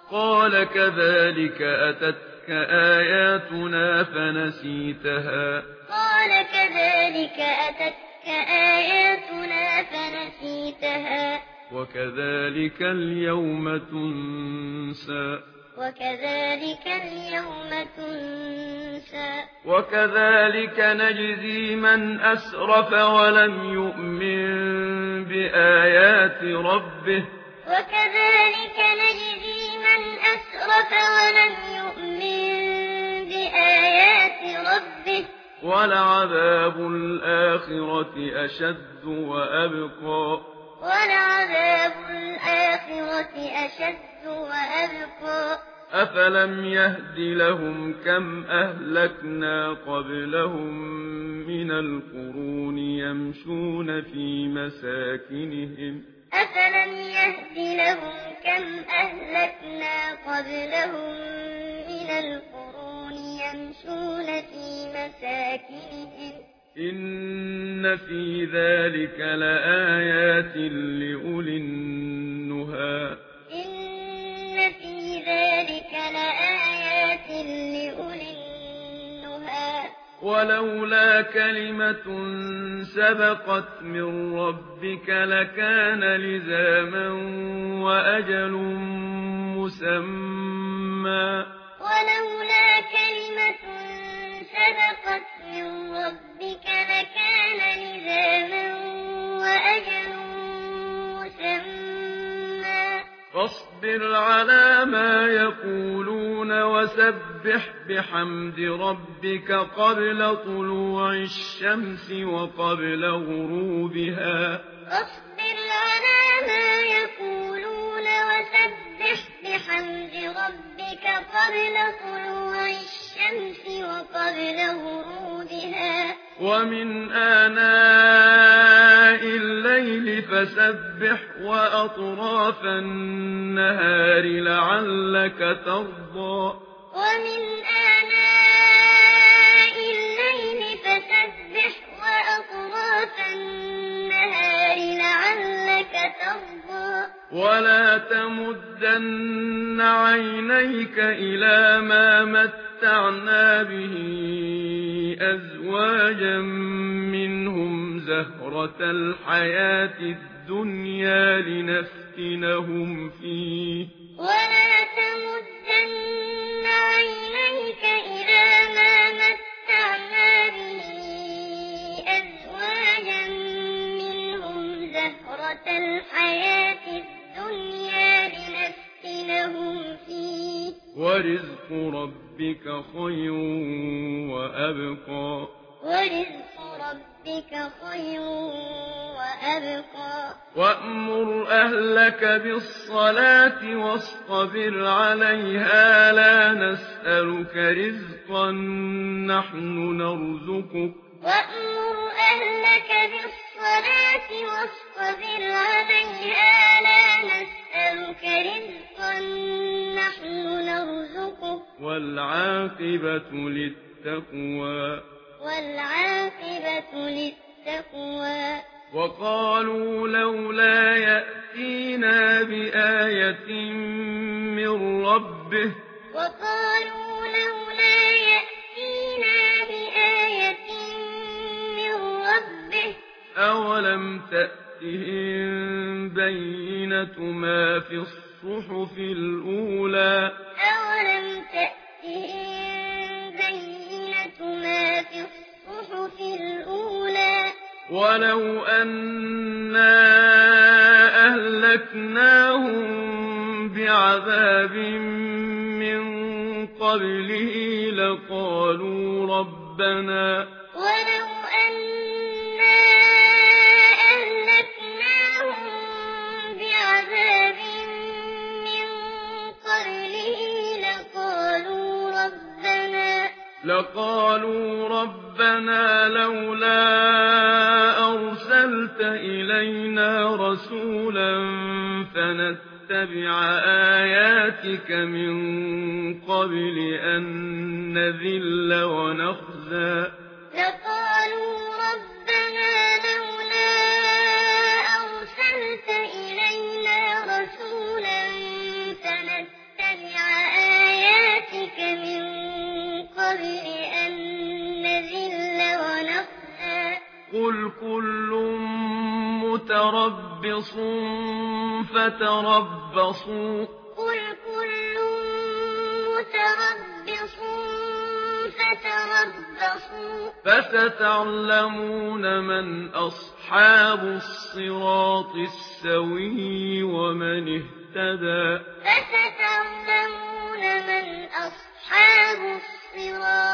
قال كذلك أتتك آياتنا فنسيتها قال كذلك أتتك آياتنا فنسيتها وكذلك اليوم تنسى وكذلك اليوم تنسى وكذلك نجزي من أسرف ولم يؤمن بآيات ربه وكذلك نجزي من أسرف ولم يؤمن بآيات ربه ولعذاب الآخرة أشد وأبقى ولعذاب الآخرة أشد وأبقى أفلم يهد لهم كم أهلكنا قبلهم من القرون يمشون في مساكنهم أفلم يهد لهم كم أهلكنا قبلهم من القرون يمشون في مساكنهم إن في ذلك لآيات لأولي النهى إن في ذلك لآيات لأولي النهى ولولا كلمة سبقت من ربك لكان لزاما وأجل مسمى ولولا كلمة سبقت من ربك لكان لزاما وأجل مسمى فاصبر على ما يقولون وسبح بحمد ربك قبل طلوع الشمس وقبل غروبها فاصبر على ما يقولون وسبح بحمد ربك قبل طلوع الشمس وقبل غروبها ومن آناء الليل فسبح وأطراف النهار لعلك ترضى ومن آناء الليل فسبح وأطراف النهار لعلك ترضى ولا تمدن عينيك إلى ما متعنا به أزواجا منهم زهرة الحياة الدنيا لنفتنهم فيه ولا تمدن عينيك إلى ما متعنا به أزواجا منهم زهرة الحياة الدنيا لنفتنهم فيه ورزق ربك خير وأبقى ورزق ربك خير وأبقى وأمر أهلك بالصلاة واصطبر عليها لا نسألك رزقا نحن نرزقك وأمر أهلك بالصلاة واصطبر عليها لا نسألك رزقا نحن نرزقك والعاقبة للتقوى والعاقبة للتقوى وقالوا لولا يأتينا بآية من ربه وقالوا لولا يأتينا بآية من ربه أولم تأتهم بينة ما في الصحف الأولى أولم تأتهم بينة ما في الصحف الأولى ولو أنا أهلكناهم بعذاب من قبله لقالوا ربنا ولو أنا أهلكناهم بعذاب من قبله لقالوا ربنا لولا أرسلت إلينا رسولا فنتبع آياتك من قبل أن نذل ونخزى لقالوا ربنا لولا أرسلت إلينا رسولا فنتبع قل كل متربص فتربصوا قل كل متربص فتربصوا فستعلمون من أصحاب الصراط السوي ومن اهتدى فستعلمون من أصحاب الصراط